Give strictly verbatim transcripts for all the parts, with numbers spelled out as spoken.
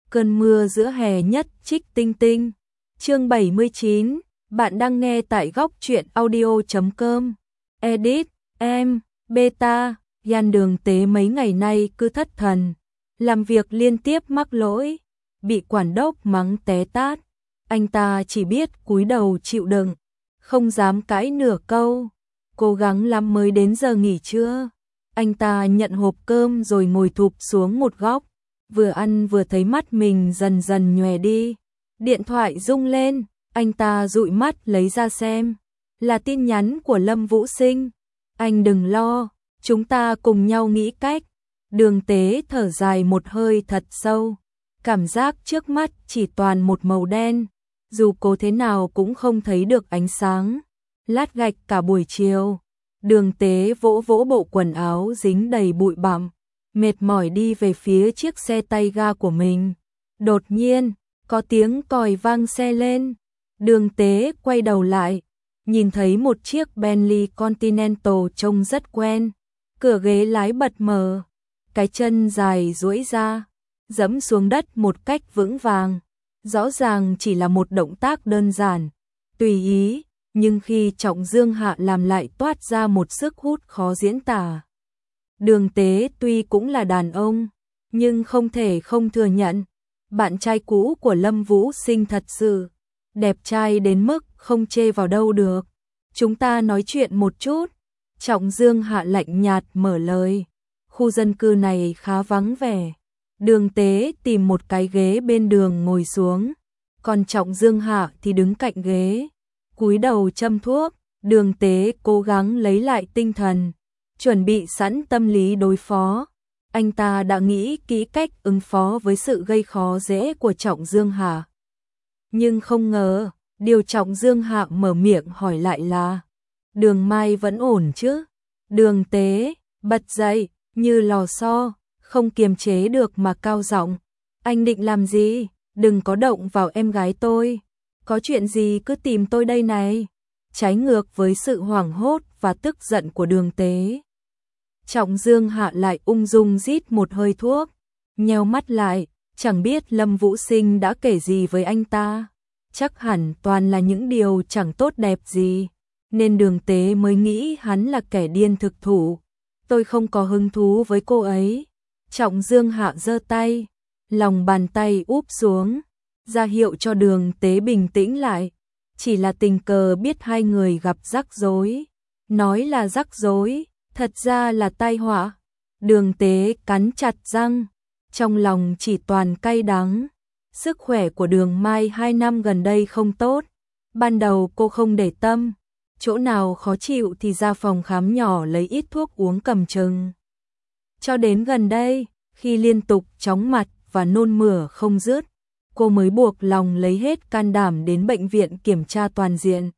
Cơn mưa giữa hè nhất trích tinh tinh. Chương bảy mươi chín, bạn đang nghe tại góc truyện audio chấm com. Edit, em, beta, Yan Đường Tế mấy ngày nay cứ thất thần, làm việc liên tiếp mắc lỗi, bị quản đốc mắng té tát. Anh ta chỉ biết cúi đầu chịu đựng, không dám cãi nửa câu, cố gắng lắm mới đến giờ nghỉ trưa. Anh ta nhận hộp cơm rồi ngồi thụp xuống một góc, vừa ăn vừa thấy mắt mình dần dần nhòe đi. Điện thoại rung lên, anh ta dụi mắt lấy ra xem, là tin nhắn của Lâm Vũ Sinh. Anh đừng lo, chúng ta cùng nhau nghĩ cách. Đường Tế thở dài một hơi thật sâu, cảm giác trước mắt chỉ toàn một màu đen, dù cố thế nào cũng không thấy được ánh sáng. Lát gạch cả buổi chiều, Đường Tế vỗ vỗ bộ quần áo dính đầy bụi bặm, mệt mỏi đi về phía chiếc xe tay ga của mình. Đột nhiên, có tiếng còi vang xe lên. Đường Tế quay đầu lại, nhìn thấy một chiếc Bentley Continental trông rất quen. Cửa ghế lái bật mở, cái chân dài duỗi ra, giẫm xuống đất một cách vững vàng. Rõ ràng chỉ là một động tác đơn giản, tùy ý, nhưng khi Trọng Dương hạ làm lại toát ra một sức hút khó diễn tả. Đường Tế tuy cũng là đàn ông, nhưng không thể không thừa nhận, bạn trai cũ của Lâm Vũ Sinh thật sự đẹp trai đến mức không chê vào đâu được. Chúng ta nói chuyện một chút. Trọng Dương hạ lạnh nhạt mở lời. Khu dân cư này khá vắng vẻ. Đường Tế tìm một cái ghế bên đường ngồi xuống, còn Trọng Dương hạ thì đứng cạnh ghế, cúi đầu châm thuốc. Đường Tế cố gắng lấy lại tinh thần, chuẩn bị sẵn tâm lý đối phó. Anh ta đã nghĩ kỹ cách ứng phó với sự gây khó dễ của Trọng Dương hạ. Nhưng không ngờ, điều Trọng Dương hạ mở miệng hỏi lại là: Đường Mai vẫn ổn chứ? Đường Tế bật dậy như lò xo, không kiềm chế được mà cao giọng: Anh định làm gì? Đừng có động vào em gái tôi. Có chuyện gì cứ tìm tôi đây này. Trái ngược với sự hoảng hốt và tức giận của Đường Tế, Trọng Dương hạ lại ung dung rít một hơi thuốc, nheo mắt lại, chẳng biết Lâm Vũ Sinh đã kể gì với anh ta. Chắc hẳn toàn là những điều chẳng tốt đẹp gì, nên Đường Tế mới nghĩ hắn là kẻ điên thực thụ. Tôi không có hứng thú với cô ấy. Trọng Dương hạ giơ tay, lòng bàn tay úp xuống, ra hiệu cho Đường Tế bình tĩnh lại. Chỉ là tình cờ biết hai người gặp rắc rối. Nói là rắc rối, thật ra là tai họa. Đường Tế cắn chặt răng, trong lòng chỉ toàn cay đắng. Sức khỏe của Đường Mai hai năm gần đây không tốt. Ban đầu cô không để tâm, chỗ nào khó chịu thì ra phòng khám nhỏ lấy ít thuốc uống cầm chừng. Cho đến gần đây, khi liên tục chóng mặt và nôn mửa không dứt, cô mới buộc lòng lấy hết can đảm đến bệnh viện kiểm tra toàn diện.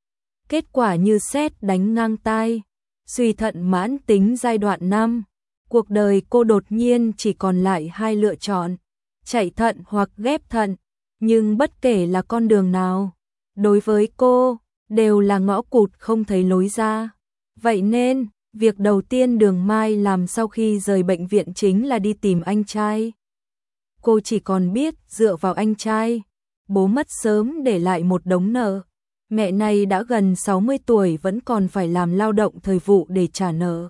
Kết quả như sét đánh ngang tai, suy thận mãn tính giai đoạn năm. Cuộc đời cô đột nhiên chỉ còn lại hai lựa chọn: chạy thận hoặc ghép thận. Nhưng bất kể là con đường nào, đối với cô, đều là ngõ cụt không thấy lối ra. Vậy nên, việc đầu tiên Đường Mai làm sau khi rời bệnh viện chính là đi tìm anh trai. Cô chỉ còn biết dựa vào anh trai. Bố mất sớm để lại một đống nợ. Mẹ này đã gần sáu mươi tuổi vẫn còn phải làm lao động thời vụ để trả nợ.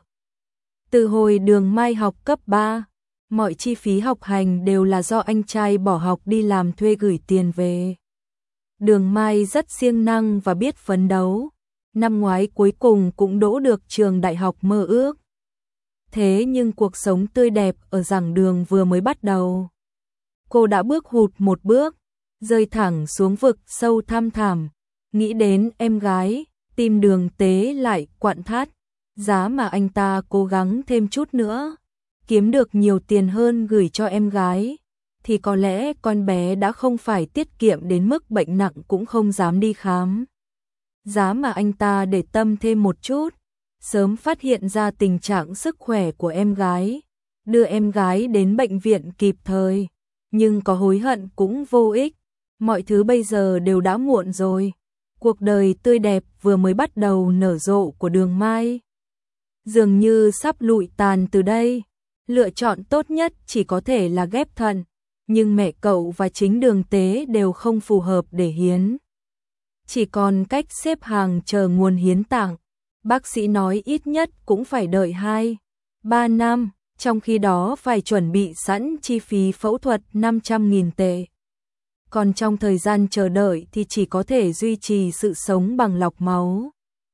Từ hồi Đường Mai học cấp ba, mọi chi phí học hành đều là do anh trai bỏ học đi làm thuê gửi tiền về. Đường Mai rất siêng năng và biết phấn đấu. Năm ngoái cuối cùng cũng đỗ được trường đại học mơ ước. Thế nhưng cuộc sống tươi đẹp ở giảng đường vừa mới bắt đầu. Cô đã bước hụt một bước, rơi thẳng xuống vực sâu thăm thẳm. Nghĩ đến em gái, tim Đường Tế lại quặn thắt. Giá mà anh ta cố gắng thêm chút nữa, kiếm được nhiều tiền hơn gửi cho em gái, thì có lẽ con bé đã không phải tiết kiệm đến mức bệnh nặng cũng không dám đi khám. Giá mà anh ta để tâm thêm một chút, sớm phát hiện ra tình trạng sức khỏe của em gái, đưa em gái đến bệnh viện kịp thời. Nhưng có hối hận cũng vô ích, mọi thứ bây giờ đều đã muộn rồi. Cuộc đời tươi đẹp vừa mới bắt đầu nở rộ của Đường Mai dường như sắp lụi tàn từ đây. Lựa chọn tốt nhất chỉ có thể là ghép thận. nhưng mẹ cậu và chính Đường Tế đều không phù hợp để hiến. Chỉ còn cách xếp hàng chờ nguồn hiến tạng. Bác sĩ nói ít nhất cũng phải đợi hai, ba năm, trong khi đó phải chuẩn bị sẵn chi phí phẫu thuật năm trăm nghìn tệ. Còn trong thời gian chờ đợi thì chỉ có thể duy trì sự sống bằng lọc máu.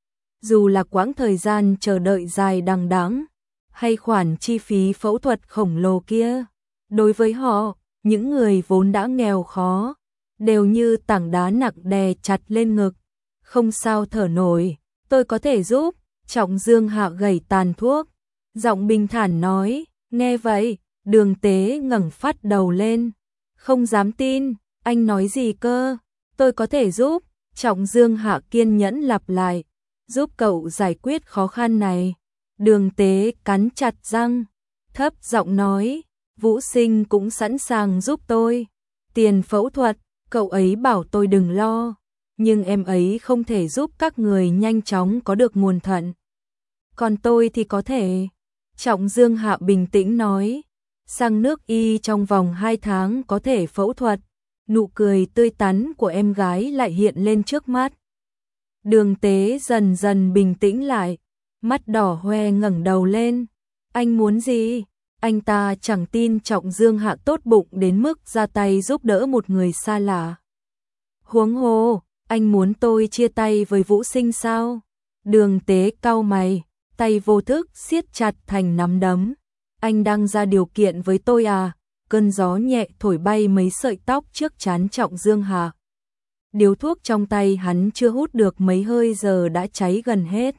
Dù là quãng thời gian chờ đợi dài đằng đẵng, hay khoản chi phí phẫu thuật khổng lồ kia, đối với họ, những người vốn đã nghèo khó, đều như tảng đá nặng đè chặt lên ngực, không sao thở nổi. Tôi có thể giúp. Trọng Dương Hạ gẩy tàn thuốc, giọng bình thản nói. Nghe vậy, Đường Tế ngẩng phát đầu lên, không dám tin. Anh nói gì cơ? Tôi có thể giúp. Trọng Dương Hạ kiên nhẫn lặp lại, giúp cậu giải quyết khó khăn này. Đường Tế cắn chặt răng, thấp giọng nói, Vũ Sinh cũng sẵn sàng giúp tôi. Tiền phẫu thuật, cậu ấy bảo tôi đừng lo, nhưng em ấy không thể giúp các người nhanh chóng có được nguồn thận. Còn tôi thì có thể. Trọng Dương Hạ bình tĩnh nói, sang nước Y trong vòng hai tháng có thể phẫu thuật. Nụ cười tươi tắn của em gái lại hiện lên trước mắt. Đường Tế dần dần bình tĩnh lại, mắt đỏ hoe ngẩng đầu lên. Anh muốn gì? Anh ta chẳng tin Trọng Dương Hạ tốt bụng đến mức ra tay giúp đỡ một người xa lạ. Huống hồ, anh muốn tôi chia tay với Vũ Sinh sao? Đường Tế cau mày, tay vô thức siết chặt thành nắm đấm. Anh đang ra điều kiện với tôi à? Cơn gió nhẹ thổi bay mấy sợi tóc trước trán Trọng Dương Hạ. Điếu thuốc trong tay hắn chưa hút được mấy hơi giờ đã cháy gần hết.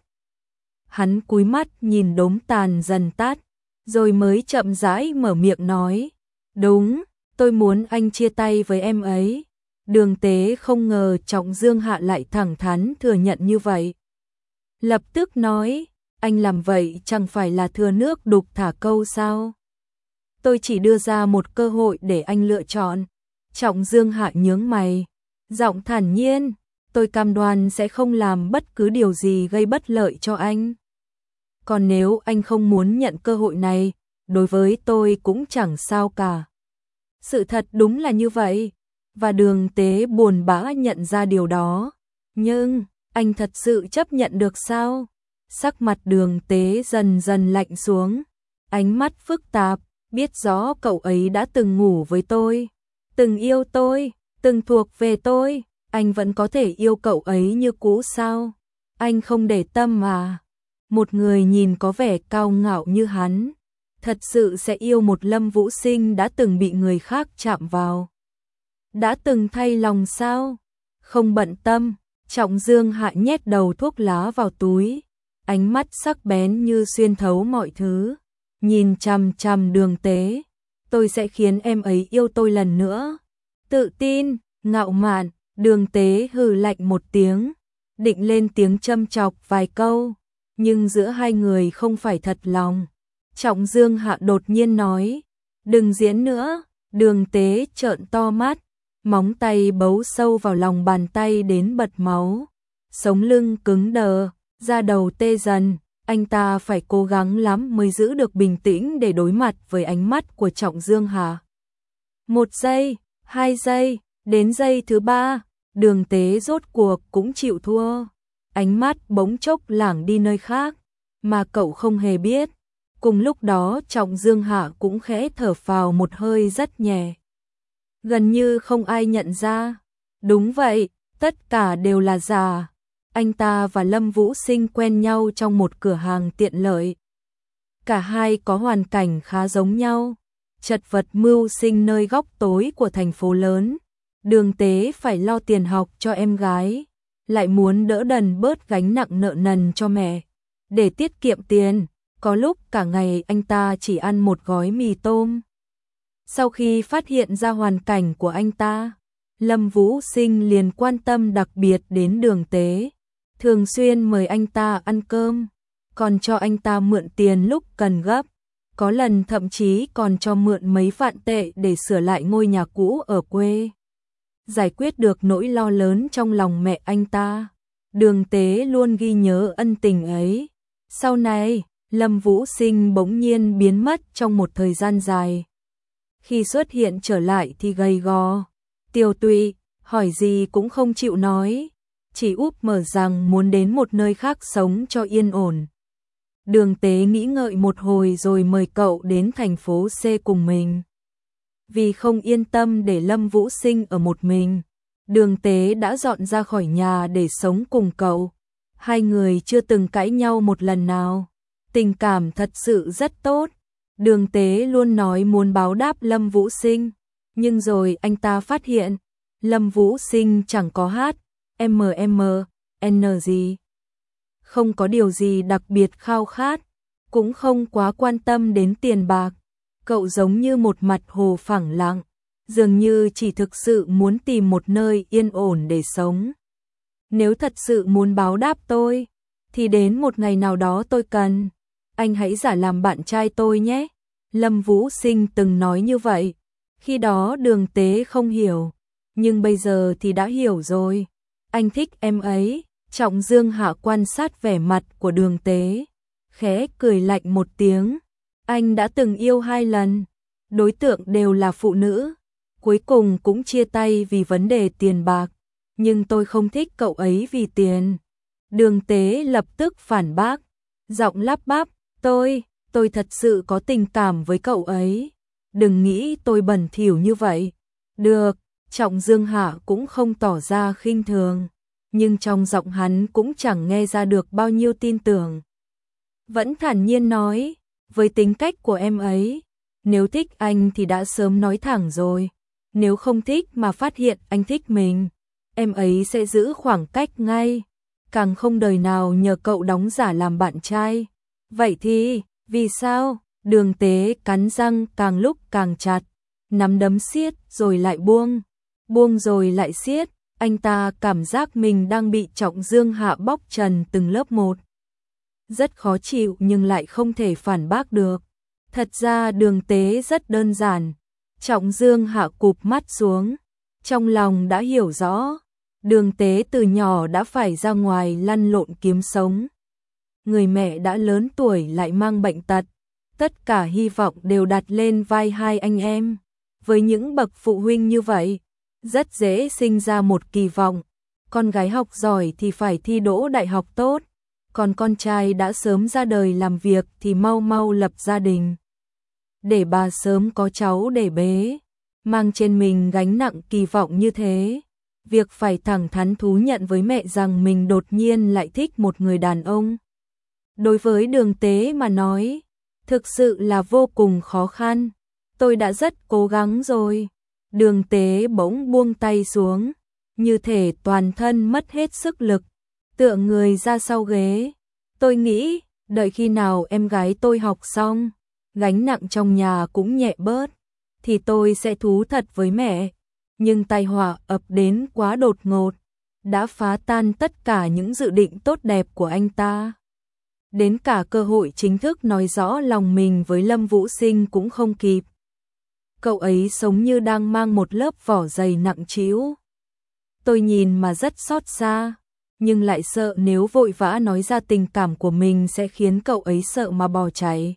Hắn cúi mắt nhìn đốm tàn dần tắt, rồi mới chậm rãi mở miệng nói. Đúng, tôi muốn anh chia tay với em ấy. Đường Tế không ngờ Trọng Dương Hạ lại thẳng thắn thừa nhận như vậy. Lập tức nói, anh làm vậy chẳng phải là thừa nước đục thả câu sao? Tôi chỉ đưa ra một cơ hội để anh lựa chọn. Trọng Dương Hạ nhướng mày, giọng thản nhiên, tôi cam đoan sẽ không làm bất cứ điều gì gây bất lợi cho anh. Còn nếu anh không muốn nhận cơ hội này, đối với tôi cũng chẳng sao cả. Sự thật đúng là như vậy, và Đường Tế buồn bã nhận ra điều đó. Nhưng, anh thật sự chấp nhận được sao? Sắc mặt Đường Tế dần dần lạnh xuống, ánh mắt phức tạp, biết rõ cậu ấy đã từng ngủ với tôi, từng yêu tôi, từng thuộc về tôi, anh vẫn có thể yêu cậu ấy như cũ sao? Anh không để tâm mà. Một người nhìn có vẻ cao ngạo như hắn, thật sự sẽ yêu một Lâm Vũ Sinh đã từng bị người khác chạm vào. Đã từng thay lòng sao? Không bận tâm. Trọng Dương Hạ nhét đầu thuốc lá vào túi, ánh mắt sắc bén như xuyên thấu mọi thứ, nhìn chằm chằm Đường Tế. Tôi sẽ khiến em ấy yêu tôi lần nữa. Tự tin, ngạo mạn. Đường Tế hừ lạnh một tiếng, định lên tiếng châm chọc vài câu, nhưng giữa hai người không phải thật lòng. Trọng Dương Hạ đột nhiên nói, đừng diễn nữa. Đường Tế trợn to mắt, móng tay bấu sâu vào lòng bàn tay đến bật máu, sống lưng cứng đờ, da đầu tê dần. Anh ta phải cố gắng lắm mới giữ được bình tĩnh để đối mặt với ánh mắt của Trọng Dương Hạ. Một giây, hai giây, đến giây thứ ba, Đường Tế rốt cuộc cũng chịu thua. Ánh mắt bỗng chốc lảng đi nơi khác, mà cậu không hề biết. Cùng lúc đó Trọng Dương Hạ cũng khẽ thở phào một hơi rất nhẹ. Gần như không ai nhận ra. Đúng vậy, tất cả đều là giả. Anh ta và Lâm Vũ Sinh quen nhau trong một cửa hàng tiện lợi. Cả hai có hoàn cảnh khá giống nhau, chật vật mưu sinh nơi góc tối của thành phố lớn. Đường Tế phải lo tiền học cho em gái, lại muốn đỡ đần bớt gánh nặng nợ nần cho mẹ. Để tiết kiệm tiền, có lúc cả ngày anh ta chỉ ăn một gói mì tôm. Sau khi phát hiện ra hoàn cảnh của anh ta, Lâm Vũ Sinh liền quan tâm đặc biệt đến Đường Tế, thường xuyên mời anh ta ăn cơm, còn cho anh ta mượn tiền lúc cần gấp, có lần thậm chí còn cho mượn mấy vạn tệ để sửa lại ngôi nhà cũ ở quê. Giải quyết được nỗi lo lớn trong lòng mẹ anh ta, Đường Tế luôn ghi nhớ ân tình ấy. Sau này, Lâm Vũ Sinh bỗng nhiên biến mất trong một thời gian dài. khi xuất hiện trở lại thì gầy gò, tiều tụy, hỏi gì cũng không chịu nói, chỉ úp mở rằng muốn đến một nơi khác sống cho yên ổn. Đường Tế nghĩ ngợi một hồi rồi mời cậu đến thành phố C cùng mình. Vì không yên tâm để Lâm Vũ Sinh ở một mình, Đường Tế đã dọn ra khỏi nhà để sống cùng cậu. Hai người chưa từng cãi nhau một lần nào, tình cảm thật sự rất tốt. Đường Tế luôn nói muốn báo đáp Lâm Vũ Sinh, nhưng rồi anh ta phát hiện Lâm Vũ Sinh chẳng có hát, em em, n gì. Không có điều gì đặc biệt khao khát, cũng không quá quan tâm đến tiền bạc. Cậu giống như một mặt hồ phẳng lặng, dường như chỉ thực sự muốn tìm một nơi yên ổn để sống. Nếu thật sự muốn báo đáp tôi, thì đến một ngày nào đó tôi cần, anh hãy giả làm bạn trai tôi nhé. Lâm Vũ Sinh từng nói như vậy. Khi đó Đường Tế không hiểu, nhưng bây giờ thì đã hiểu rồi. Anh thích em ấy. Trọng Dương Hạ quan sát vẻ mặt của Đường Tế, khẽ cười lạnh một tiếng. Anh đã từng yêu hai lần, đối tượng đều là phụ nữ, cuối cùng cũng chia tay vì vấn đề tiền bạc, nhưng tôi không thích cậu ấy vì tiền. Đường Tế lập tức phản bác, giọng lắp bắp, tôi, tôi thật sự có tình cảm với cậu ấy, đừng nghĩ tôi bẩn thỉu như vậy. Được, Trọng Dương Hạ cũng không tỏ ra khinh thường, nhưng trong giọng hắn cũng chẳng nghe ra được bao nhiêu tin tưởng. Vẫn thản nhiên nói, với tính cách của em ấy, nếu thích anh thì đã sớm nói thẳng rồi, nếu không thích mà phát hiện anh thích mình, em ấy sẽ giữ khoảng cách ngay, càng không đời nào nhờ cậu đóng giả làm bạn trai. Vậy thì, vì sao? Đường Tế cắn răng càng lúc càng chặt, nắm đấm siết rồi lại buông, buông rồi lại siết. Anh ta cảm giác mình đang bị Trọng Dương Hạ bóc trần từng lớp một. Rất khó chịu nhưng lại không thể phản bác được. Thật ra Đường Tế rất đơn giản. Trọng Dương Hạ cụp mắt xuống, trong lòng đã hiểu rõ. Đường Tế từ nhỏ đã phải ra ngoài lăn lộn kiếm sống. Người mẹ đã lớn tuổi lại mang bệnh tật. Tất cả hy vọng đều đặt lên vai hai anh em. Với những bậc phụ huynh như vậy, rất dễ sinh ra một kỳ vọng, con gái học giỏi thì phải thi đỗ đại học tốt, còn con trai đã sớm ra đời làm việc thì mau mau lập gia đình. Để bà sớm có cháu để bế, mang trên mình gánh nặng kỳ vọng như thế, việc phải thẳng thắn thú nhận với mẹ rằng mình đột nhiên lại thích một người đàn ông. Đối với Đường Tế mà nói, thực sự là vô cùng khó khăn, tôi đã rất cố gắng rồi. Đường Tế bỗng buông tay xuống, như thể toàn thân mất hết sức lực, tựa người ra sau ghế. Tôi nghĩ, đợi khi nào em gái tôi học xong, gánh nặng trong nhà cũng nhẹ bớt, thì tôi sẽ thú thật với mẹ. Nhưng tai họa ập đến quá đột ngột, đã phá tan tất cả những dự định tốt đẹp của anh ta. Đến cả cơ hội chính thức nói rõ lòng mình với Lâm Vũ Sinh cũng không kịp. Cậu ấy sống như đang mang một lớp vỏ dày nặng trĩu. Tôi nhìn mà rất xót xa, nhưng lại sợ nếu vội vã nói ra tình cảm của mình sẽ khiến cậu ấy sợ mà bỏ chạy.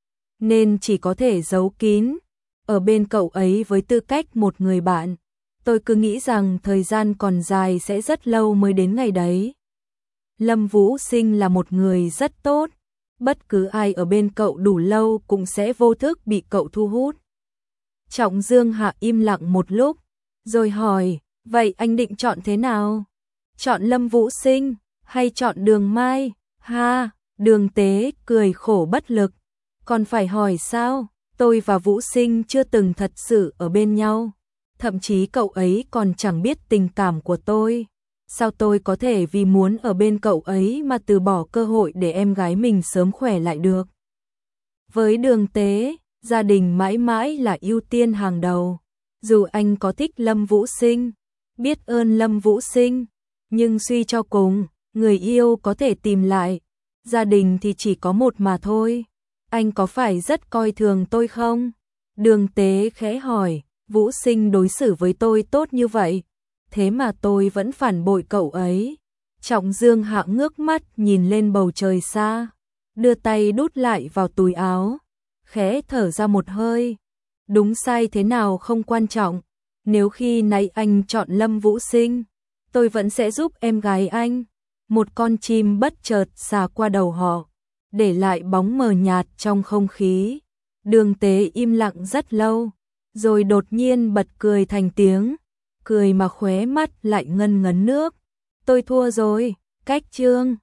Nên chỉ có thể giấu kín, ở bên cậu ấy với tư cách một người bạn. Tôi cứ nghĩ rằng thời gian còn dài sẽ rất lâu mới đến ngày đấy. Lâm Vũ Sinh là một người rất tốt, bất cứ ai ở bên cậu đủ lâu cũng sẽ vô thức bị cậu thu hút. Trọng Dương Hạ im lặng một lúc, rồi hỏi, vậy anh định chọn thế nào? Chọn Lâm Vũ Sinh, hay chọn Đường Mai? Ha, Đường Tế cười khổ bất lực. Còn phải hỏi sao? Tôi và Vũ Sinh chưa từng thật sự ở bên nhau. Thậm chí cậu ấy còn chẳng biết tình cảm của tôi. Sao tôi có thể vì muốn ở bên cậu ấy mà từ bỏ cơ hội để em gái mình sớm khỏe lại được? Với Đường Tế, gia đình mãi mãi là ưu tiên hàng đầu. Dù anh có thích Lâm Vũ Sinh, biết ơn Lâm Vũ Sinh, nhưng suy cho cùng, người yêu có thể tìm lại, gia đình thì chỉ có một mà thôi. Anh có phải rất coi thường tôi không? Đường Tế khẽ hỏi, Vũ Sinh đối xử với tôi tốt như vậy, thế mà tôi vẫn phản bội cậu ấy. Trọng Dương Hạ ngước mắt nhìn lên bầu trời xa, đưa tay đút lại vào túi áo, khẽ thở ra một hơi. đúng sai thế nào không quan trọng, nếu khi nãy anh chọn Lâm Vũ Sinh, tôi vẫn sẽ giúp em gái anh. Một con chim bất chợt xà qua đầu họ, để lại bóng mờ nhạt trong không khí. Đường Tế im lặng rất lâu, rồi đột nhiên bật cười thành tiếng, cười mà khóe mắt lại ngân ngấn nước. Tôi thua rồi, cách chương